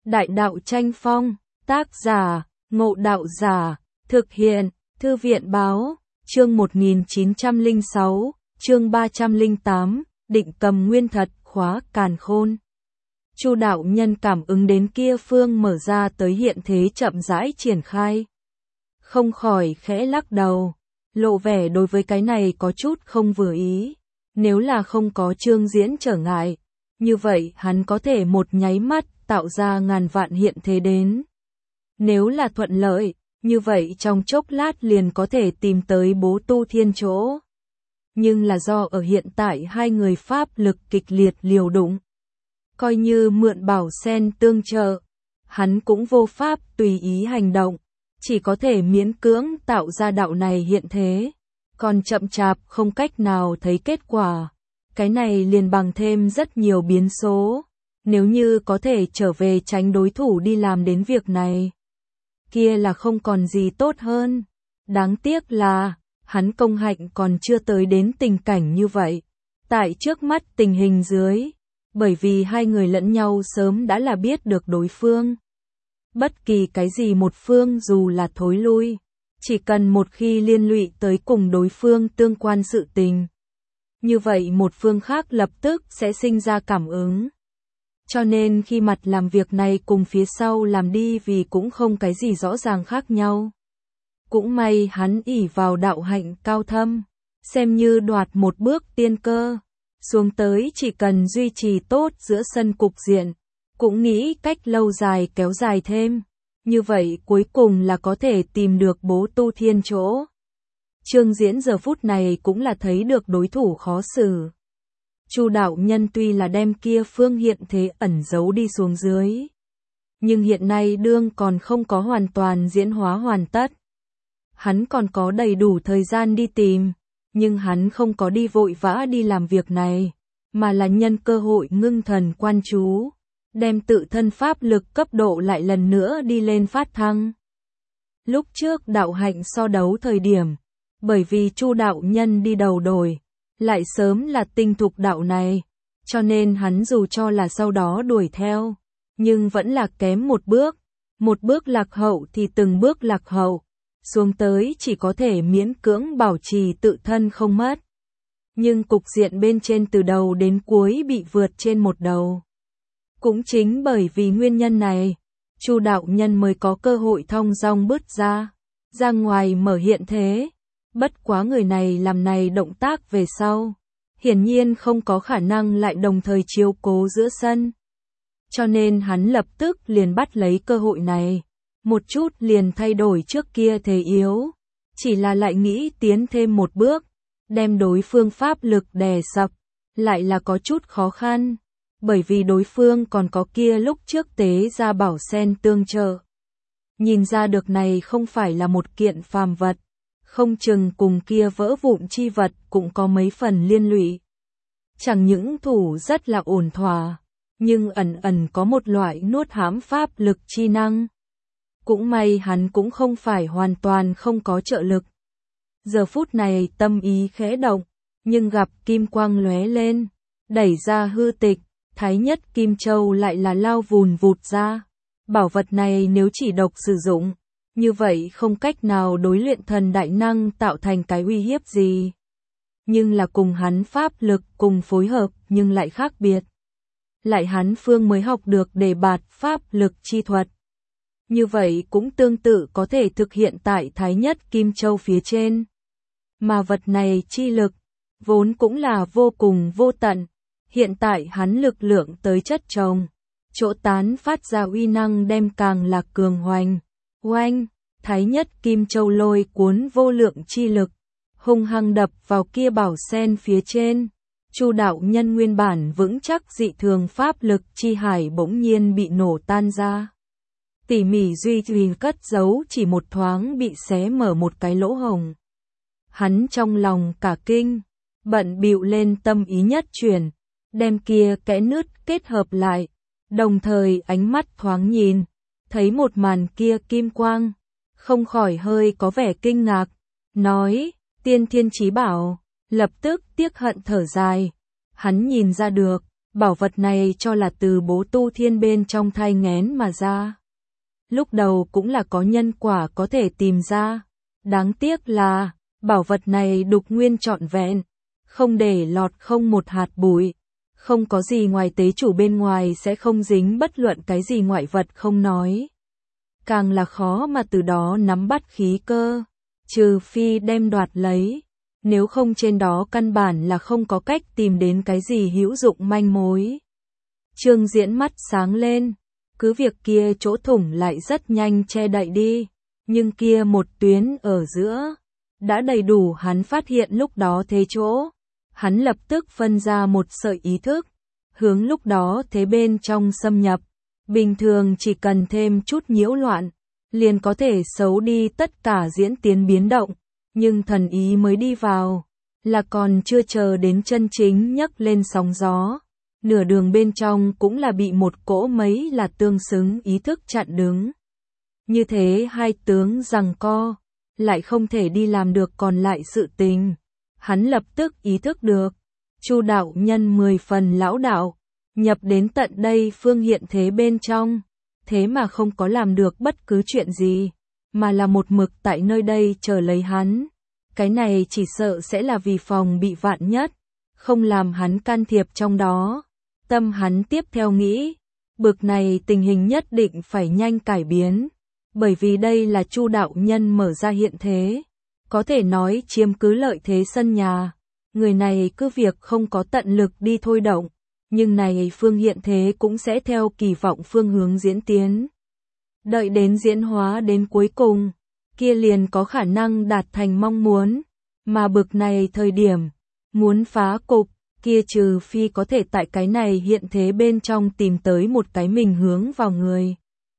Đại đạo tranh phong, tác giả, Ngộ Đạo Giả, thực hiện, Thư viện báo, chương 1906, chương 308, định cầm nguyên thật, khóa càn khôn. Chu đạo nhân cảm ứng đến kia phương mở ra tới hiện thế chậm rãi triển khai. Không khỏi khẽ lắc đầu, lộ vẻ đối với cái này có chút không vừa ý. Nếu là không có Trương Diễn trở ngại, như vậy hắn có thể một nháy mắt tạo ra ngàn vạn hiện thế đến. Nếu là thuận lợi, như vậy trong chốc lát liền có thể tìm tới Bố Tu Thiên chỗ. Nhưng là do ở hiện tại hai người pháp lực kịch liệt liều đụng. Coi như mượn Bảo Sen tương trợ, hắn cũng vô pháp tùy ý hành động, chỉ có thể miễn cưỡng tạo ra đạo này hiện thế, còn chậm chạp không cách nào thấy kết quả. Cái này liền bằng thêm rất nhiều biến số, nếu như có thể trở về tránh đối thủ đi làm đến việc này, kia là không còn gì tốt hơn. Đáng tiếc là, hắn công hạnh còn chưa tới đến tình cảnh như vậy. Tại trước mắt tình hình dưới, bởi vì hai người lẫn nhau sớm đã là biết được đối phương. Bất kỳ cái gì một phương dù là thối lui, chỉ cần một khi liên lụy tới cùng đối phương tương quan sự tình, như vậy một phương khác lập tức sẽ sinh ra cảm ứng. Cho nên khi mặt làm việc này cùng phía sau làm đi vì cũng không cái gì rõ ràng khác nhau. Cũng may hắn ỷ vào đạo hạnh cao thâm, xem như đoạt một bước tiên cơ, xuống tới chỉ cần duy trì tốt giữa sân cục diện, cũng nghĩ cách lâu dài kéo dài thêm, như vậy cuối cùng là có thể tìm được Bố Tu Thiên chỗ. Trương Diễn giờ phút này cũng là thấy được đối thủ khó xử. Chu đạo nhân tuy là đem kia phương hiện thế ẩn giấu đi xuống dưới, nhưng hiện nay đương còn không có hoàn toàn diễn hóa hoàn tất. Hắn còn có đầy đủ thời gian đi tìm, nhưng hắn không có đi vội vã đi làm việc này, mà là nhân cơ hội ngưng thần quan chú, đem tự thân pháp lực cấp độ lại lần nữa đi lên phát thăng. Lúc trước đạo hạnh so đấu thời điểm, bởi vì Chu đạo nhân đi đầu đồi, lại sớm là tinh thục đạo này, cho nên hắn dù cho là sau đó đuổi theo, nhưng vẫn là kém một bước lạc hậu thì từng bước lạc hậu, xuống tới chỉ có thể miễn cưỡng bảo trì tự thân không mất. Nhưng cục diện bên trên từ đầu đến cuối bị vượt trên một đầu. Cũng chính bởi vì nguyên nhân này, Chu đạo nhân mới có cơ hội thong dong bứt ra ngoài mở hiện thế. Bất quá người này làm này động tác về sau, hiển nhiên không có khả năng lại đồng thời chiếu cố giữa sân. Cho nên hắn lập tức liền bắt lấy cơ hội này, một chút liền thay đổi trước kia thế yếu, chỉ là lại nghĩ tiến thêm một bước, đem đối phương pháp lực đè sập, lại là có chút khó khăn, bởi vì đối phương còn có kia lúc trước tế ra Bảo Sen tương trợ. Nhìn ra được này không phải là một kiện phàm vật, không chừng cùng kia vỡ vụn chi vật cũng có mấy phần liên lụy. Chẳng những thủ rất là ổn thỏa, nhưng ẩn ẩn có một loại nuốt hãm pháp lực chi năng. Cũng may hắn cũng không phải hoàn toàn không có trợ lực. Giờ phút này tâm ý khẽ động, nhưng gặp kim quang lóe lên, đẩy ra hư tịch, Thái Nhất Kim Châu lại là lao vùn vụt ra. Bảo vật này nếu chỉ độc sử dụng, như vậy không cách nào đối luyện thần đại năng tạo thành cái uy hiếp gì. Nhưng là cùng hắn pháp lực cùng phối hợp nhưng lại khác biệt. Lại hắn phương mới học được đề bạt pháp lực chi thuật. Như vậy cũng tương tự có thể thực hiện tại Thái Nhất Kim Châu phía trên. Mà vật này chi lực, vốn cũng là vô cùng vô tận. Hiện tại hắn lực lượng tới chất chồng, chỗ tán phát ra uy năng đem càng là cường hoành. Oanh, Thái Nhất Kim Châu lôi cuốn vô lượng chi lực, hung hăng đập vào kia Bảo Sen phía trên. Chu đạo nhân nguyên bản vững chắc dị thường pháp lực chi hải bỗng nhiên bị nổ tan ra. Tỉ mỉ duy trì cất giấu chỉ một thoáng bị xé mở một cái lỗ hổng. Hắn trong lòng cả kinh, bận bịu lên tâm ý nhất chuyển, đem kia kẽ nứt kết hợp lại, đồng thời ánh mắt thoáng nhìn, thấy một màn kia kim quang, không khỏi hơi có vẻ kinh ngạc, nói, tiên thiên chí bảo, lập tức tiếc hận thở dài. Hắn nhìn ra được, bảo vật này cho là từ Bố Tu Thiên bên trong thai nghén mà ra. Lúc đầu cũng là có nhân quả có thể tìm ra. Đáng tiếc là, bảo vật này đục nguyên trọn vẹn, không để lọt không một hạt bụi. Không có gì ngoài tế chủ bên ngoài sẽ không dính bất luận cái gì ngoại vật không nói. Càng là khó mà từ đó nắm bắt khí cơ, trừ phi đem đoạt lấy. Nếu không trên đó căn bản là không có cách tìm đến cái gì hữu dụng manh mối. Trương Diễn mắt sáng lên, cứ việc kia chỗ thủng lại rất nhanh che đậy đi, nhưng kia một tuyến ở giữa, đã đầy đủ hắn phát hiện lúc đó thế chỗ. Hắn lập tức phân ra một sợi ý thức, hướng lúc đó thế bên trong xâm nhập. Bình thường chỉ cần thêm chút nhiễu loạn, liền có thể xấu đi tất cả diễn tiến biến động, nhưng thần ý mới đi vào, là còn chưa chờ đến chân chính nhấc lên sóng gió. Nửa đường bên trong cũng là bị một cỗ mấy là tương xứng ý thức chặn đứng. Như thế hai tướng giằng co, lại không thể đi làm được còn lại sự tình. Hắn lập tức ý thức được, Chu đạo nhân 10 phần lão đạo, nhập đến tận đây phương hiện thế bên trong, thế mà không có làm được bất cứ chuyện gì, mà là một mực tại nơi đây chờ lấy hắn. Cái này chỉ sợ sẽ là vì phòng bị vạn nhất, không làm hắn can thiệp trong đó. Tâm hắn tiếp theo nghĩ, bực này tình hình nhất định phải nhanh cải biến, bởi vì đây là Chu đạo nhân mở ra hiện thế, có thể nói chiếm cứ lợi thế sân nhà. Người này cứ việc không có tận lực đi thôi động, nhưng này phương hiện thế cũng sẽ theo kỳ vọng phương hướng diễn tiến. Đợi đến diễn hóa đến cuối cùng, kia liền có khả năng đạt thành mong muốn, mà bực này thời điểm, muốn phá cục, kia trừ phi có thể tại cái này hiện thế bên trong tìm tới một cái mình hướng vào người.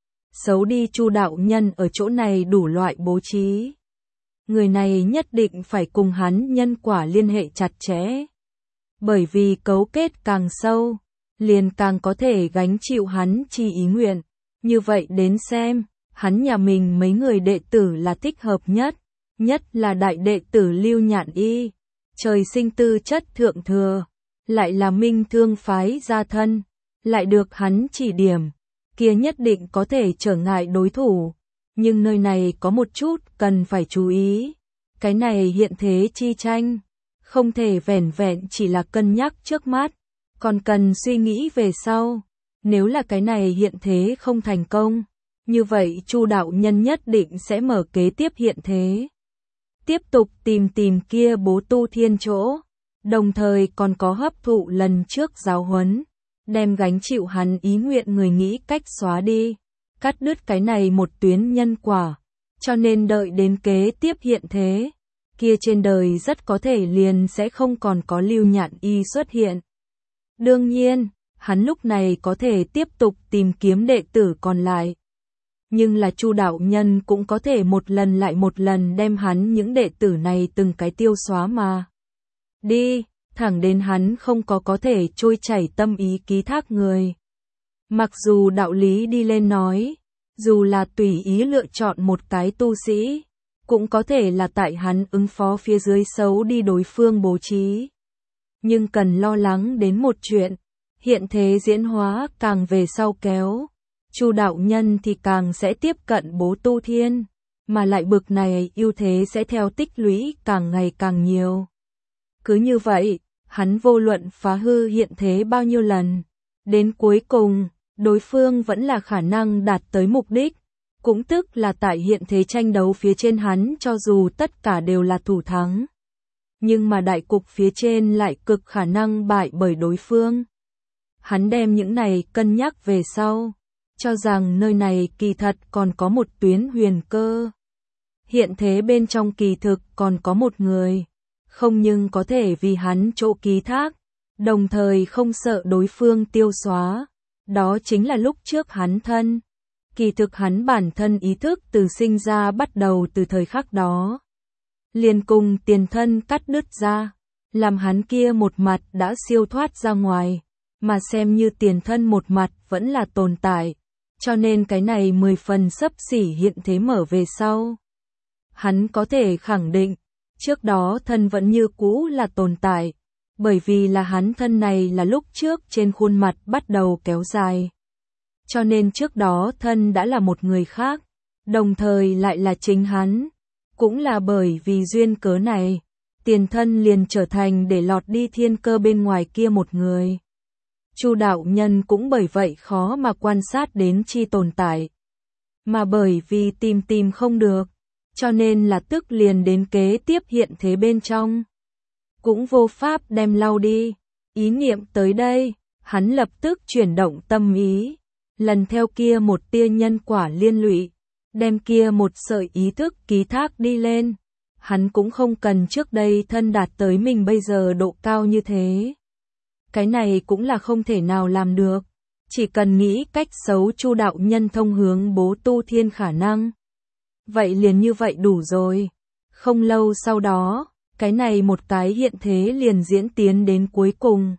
Xấu đi Chu đạo nhân ở chỗ này đủ loại bố trí. Người này nhất định phải cùng hắn nhân quả liên hệ chặt chẽ. Bởi vì cấu kết càng sâu, liền càng có thể gánh chịu hắn chi ý nguyện. Như vậy đến xem, hắn nhà mình mấy người đệ tử là thích hợp nhất, nhất là đại đệ tử Lưu Nhạn Y, trời sinh tư chất thượng thừa, lại là minh thương phái gia thân, lại được hắn chỉ điểm, kia nhất định có thể trở ngại đối thủ. Nhưng nơi này có một chút cần phải chú ý, cái này hiện thế chi tranh, không thể vẻn vẹn chỉ là cân nhắc trước mắt, còn cần suy nghĩ về sau. Nếu là cái này hiện thế không thành công, như vậy Chu đạo nhân nhất định sẽ mở kế tiếp hiện thế. Tiếp tục tìm kia Bố Tu Thiên chỗ, đồng thời còn có hấp thụ lần trước giáo huấn, đem gánh chịu hắn ý nguyện người nghĩ cách xóa đi, cắt đứt cái này một tuyến nhân quả, cho nên đợi đến kế tiếp hiện thế, kia trên đời rất có thể liền sẽ không còn có Lưu Nhạn Y xuất hiện. Đương nhiên, hắn lúc này có thể tiếp tục tìm kiếm đệ tử còn lại. Nhưng là Chu đạo nhân cũng có thể một lần lại một lần đem hắn những đệ tử này từng cái tiêu xóa mà. Đi, thẳng đến hắn không có thể trôi chảy tâm ý ký thác người. Mặc dù đạo lý đi lên nói, dù là tùy ý lựa chọn một cái tu sĩ, cũng có thể là tại hắn ứng phó phía dưới xấu đi đối phương bố trí. Nhưng cần lo lắng đến một chuyện, hiện thế diễn hóa càng về sau kéo, Chu đạo nhân thì càng sẽ tiếp cận Bố Tu Thiên, mà lại bực này ưu thế sẽ theo tích lũy càng ngày càng nhiều. Cứ như vậy, hắn vô luận phá hư hiện thế bao nhiêu lần, đến cuối cùng, đối phương vẫn là khả năng đạt tới mục đích, cũng tức là tại hiện thế tranh đấu phía trên hắn cho dù tất cả đều là thủ thắng. Nhưng mà đại cục phía trên lại cực khả năng bại bởi đối phương. Hắn đem những này cân nhắc về sau, cho rằng nơi này kỳ thật còn có một tuyến huyền cơ. Hiện thế bên trong kỳ thực còn có một người, không nhưng có thể vì hắn chỗ ký thác, đồng thời không sợ đối phương tiêu xóa. Đó chính là lúc trước hắn thân. Kỳ thực hắn bản thân ý thức từ sinh ra bắt đầu từ thời khắc đó. Liền cùng tiền thân cắt đứt ra, làm hắn kia một mặt đã siêu thoát ra ngoài, mà xem như tiền thân một mặt vẫn là tồn tại, cho nên cái này 10 phần xấp xỉ hiện thế mở về sau. Hắn có thể khẳng định, trước đó thân vẫn như cũ là tồn tại, bởi vì là hắn thân này là lúc trước trên khuôn mặt bắt đầu kéo dài. Cho nên trước đó thân đã là một người khác, đồng thời lại là chính hắn. Cũng là bởi vì duyên cớ này, tiền thân liền trở thành để lọt đi thiên cơ bên ngoài kia một người. Chu đạo nhân cũng bởi vậy khó mà quan sát đến chi tồn tại. Mà bởi vì tìm không được, cho nên là tức liền đến kế tiếp hiện thế bên trong. Cũng vô pháp đem lau đi. Ý niệm tới đây, hắn lập tức chuyển động tâm ý, lần theo kia một tia nhân quả liên lụy, đem kia một sợi ý thức ký thác đi lên. Hắn cũng không cần trước đây thân đạt tới mình bây giờ độ cao như thế. Cái này cũng là không thể nào làm được. Chỉ cần nghĩ cách xấu Chu đạo nhân thông hướng bố tu thiên khả năng. Vậy liền như vậy đủ rồi. Không lâu sau đó, cái này một cái hiện thế liền diễn tiến đến cuối cùng.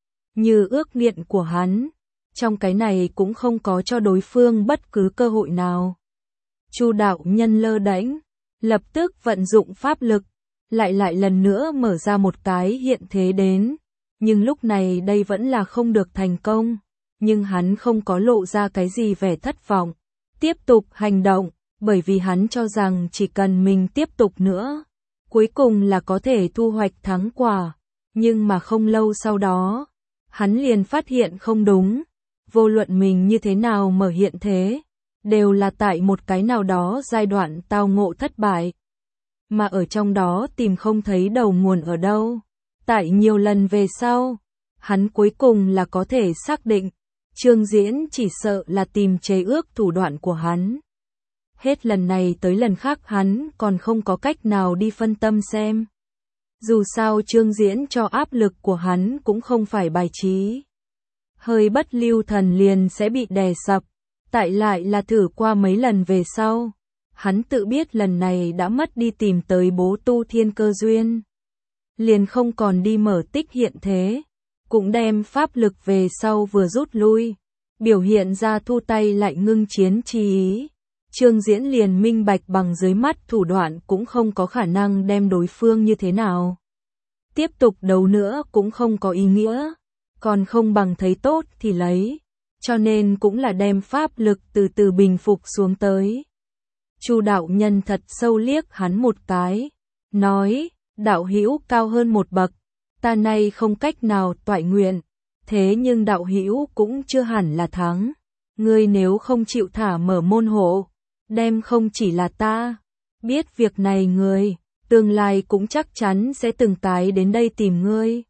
Như ước nguyện của hắn, trong cái này cũng không có cho đối phương bất cứ cơ hội nào. Chu đạo nhân lơ đễnh, lập tức vận dụng pháp lực, lại lần nữa mở ra một cái hiện thế đến. Nhưng lúc này đây vẫn là không được thành công. Nhưng hắn không có lộ ra cái gì vẻ thất vọng. Tiếp tục hành động, bởi vì hắn cho rằng chỉ cần mình tiếp tục nữa, cuối cùng là có thể thu hoạch thắng quả. Nhưng mà không lâu sau đó, hắn liền phát hiện không đúng. Vô luận mình như thế nào mở hiện thế, đều là tại một cái nào đó giai đoạn tao ngộ thất bại. Mà ở trong đó tìm không thấy đầu nguồn ở đâu. Tại nhiều lần về sau, hắn cuối cùng là có thể xác định, Trương Diễn chỉ sợ là tìm chế ước thủ đoạn của hắn. Hết lần này tới lần khác hắn còn không có cách nào đi phân tâm xem. Dù sao Trương Diễn cho áp lực của hắn cũng không phải bài trí. Hơi bất lưu thần liền sẽ bị đè sập. Tại lại là thử qua mấy lần về sau. Hắn tự biết lần này đã mất đi tìm tới bố tu thiên cơ duyên. Liền không còn đi mở tích hiện thế. Cũng đem pháp lực về sau vừa rút lui. Biểu hiện ra thu tay lại ngưng chiến chi ý. Trương Diễn liền minh bạch bằng dưới mắt thủ đoạn cũng không có khả năng đem đối phương như thế nào. Tiếp tục đấu nữa cũng không có ý nghĩa. Còn không bằng thấy tốt thì lấy. Cho nên cũng là đem pháp lực từ từ bình phục xuống tới. Chu đạo nhân thật sâu liếc hắn một cái. Nói, đạo hữu cao hơn một bậc. Ta nay không cách nào toại nguyện. Thế nhưng đạo hữu cũng chưa hẳn là thắng. Ngươi nếu không chịu thả mở môn hộ, đem không chỉ là ta. Biết việc này người, tương lai cũng chắc chắn sẽ từng cái đến đây tìm ngươi.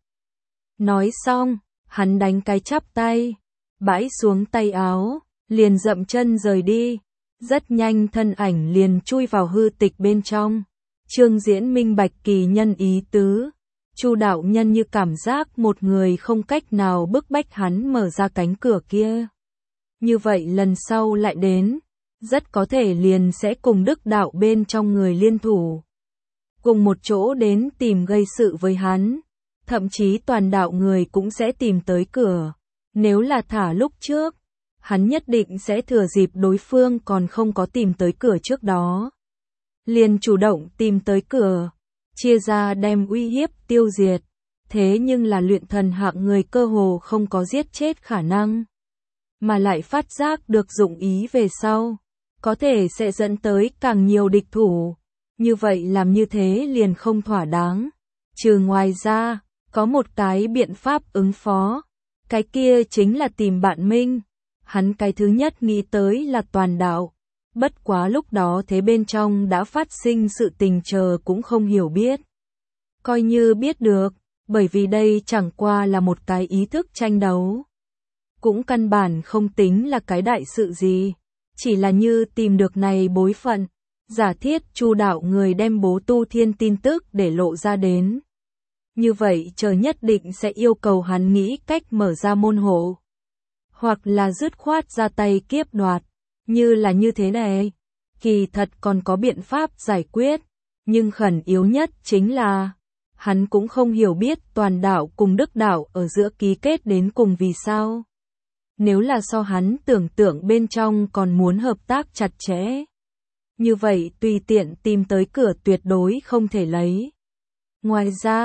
Nói xong, hắn đánh cái chắp tay, bãi xuống tay áo, liền dậm chân rời đi. Rất nhanh thân ảnh liền chui vào hư tịch bên trong. Trương Diễn minh bạch kỳ nhân ý tứ. Chu đạo nhân như cảm giác một người không cách nào bức bách hắn mở ra cánh cửa kia. Như vậy lần sau lại đến, rất có thể liền sẽ cùng Đức đạo bên trong người liên thủ. Cùng một chỗ đến tìm gây sự với hắn. Thậm chí toàn đạo người cũng sẽ tìm tới cửa. Nếu là thả lúc trước, hắn nhất định sẽ thừa dịp đối phương còn không có tìm tới cửa trước đó. Liền chủ động tìm tới cửa, chia ra đem uy hiếp tiêu diệt. Thế nhưng là luyện thần hạng người cơ hồ không có giết chết khả năng. Mà lại phát giác được dụng ý về sau, có thể sẽ dẫn tới càng nhiều địch thủ. Như vậy làm như thế liền không thỏa đáng. Trừ ngoài ra, có một cái biện pháp ứng phó. Cái kia chính là tìm bạn Minh. Hắn cái thứ nhất nghĩ tới là toàn đạo. Bất quá lúc đó thế bên trong đã phát sinh sự tình chờ cũng không hiểu biết. Coi như biết được, bởi vì đây chẳng qua là một cái ý thức tranh đấu. Cũng căn bản không tính là cái đại sự gì. Chỉ là như tìm được này bối phận. Giả thiết Chu đạo người đem bố tu thiên tin tức để lộ ra đến. Như vậy chờ nhất định sẽ yêu cầu hắn nghĩ cách mở ra môn hộ. Hoặc là dứt khoát ra tay kiếp đoạt. Như là như thế này. Kỳ thật còn có biện pháp giải quyết. Nhưng khẩn yếu nhất chính là hắn cũng không hiểu biết toàn đạo cùng Đức đạo ở giữa ký kết đến cùng vì sao. Nếu là so hắn tưởng tượng bên trong còn muốn hợp tác chặt chẽ. Như vậy tùy tiện tìm tới cửa tuyệt đối không thể lấy. Ngoài ra,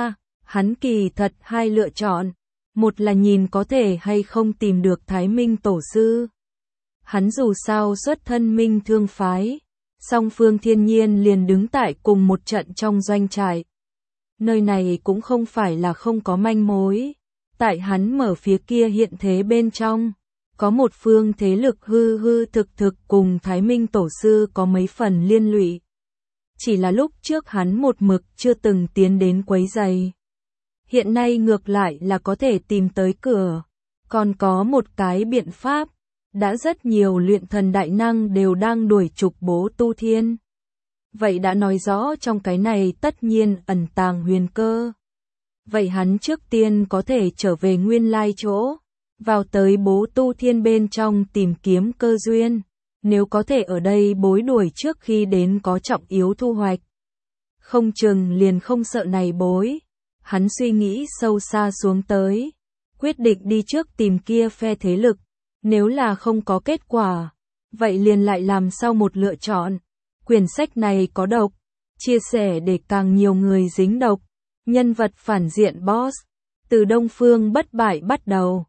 Hắn kỳ thật hai lựa chọn, một là nhìn có thể hay không tìm được Thái Minh tổ sư. Hắn dù sao xuất thân Minh Thương phái, song phương thiên nhiên liền đứng tại cùng một trận trong doanh trại. Nơi này cũng không phải là không có manh mối, tại hắn mở phía kia hiện thế bên trong, có một phương thế lực hư hư thực thực cùng Thái Minh tổ sư có mấy phần liên lụy. Chỉ là lúc trước hắn một mực chưa từng tiến đến quấy rầy. Hiện nay ngược lại là có thể tìm tới cửa, còn có một cái biện pháp, đã rất nhiều luyện thần đại năng đều đang đuổi trục Bố Tu Thiên. Vậy đã nói rõ trong cái này tất nhiên ẩn tàng huyền cơ. Vậy hắn trước tiên có thể trở về nguyên lai chỗ, vào tới Bố Tu Thiên bên trong tìm kiếm cơ duyên, nếu có thể ở đây bối đuổi trước khi đến có trọng yếu thu hoạch. Không chừng liền không sợ này bối. Hắn suy nghĩ sâu xa xuống tới, quyết định đi trước tìm kia phe thế lực, nếu là không có kết quả, vậy liền lại làm sau một lựa chọn. Quyển sách này có độc, chia sẻ để càng nhiều người dính độc, nhân vật phản diện boss, từ Đông Phương bất bại bắt đầu.